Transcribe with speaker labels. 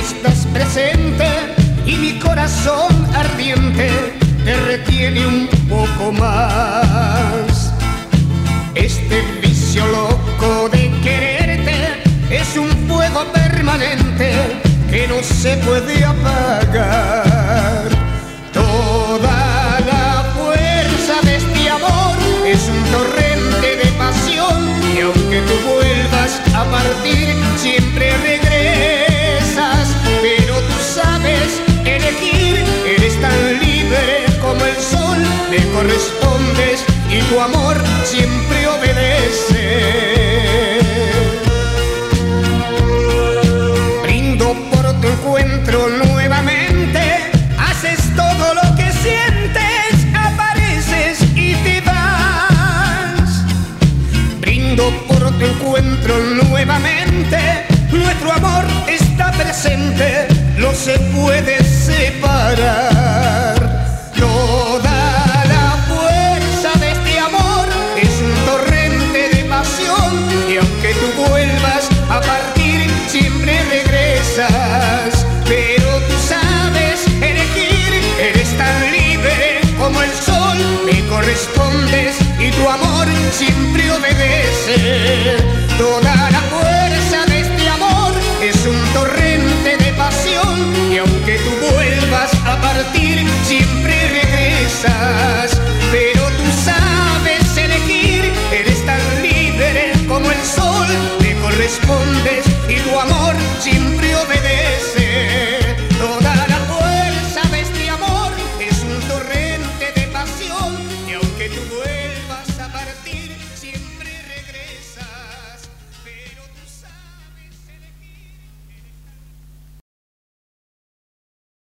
Speaker 1: estás presente y mi corazón ardiente te retiene un poco más. Este vicio loco de quererte es un fuego permanente que no se puede apagar. Toda la fuerza de este amor es un torrente de pasión y aunque tú vuelvas a partir siempre regresas, pero tú sabes elegir, eres tan libre como el sol, me correspondes y tu amor siempre obedece. Brindo por tu encuentro nuevamente, haces todo lo que sientes, apareces y te vas. Brindo por tu encuentro nuevamente, nuestro amor está presente, no se puede separar. Toda la fuerza de este amor es un torrente de pasión y aunque tú vuelvas a partir siempre regresas, pero tú sabes elegir, eres tan libre como el sol, me correspondes y tu amor siempre obedece. Toda la fuerza de este amor es un torrente de pasión y aunque tú vuelvas a partir siempre regresas, pero tú sabes elegir, eres tan libre como el sol, me correspondes y tu amor siempre obedece. Toda la fuerza de este amor es un torrente de pasión y aunque tú vuelvas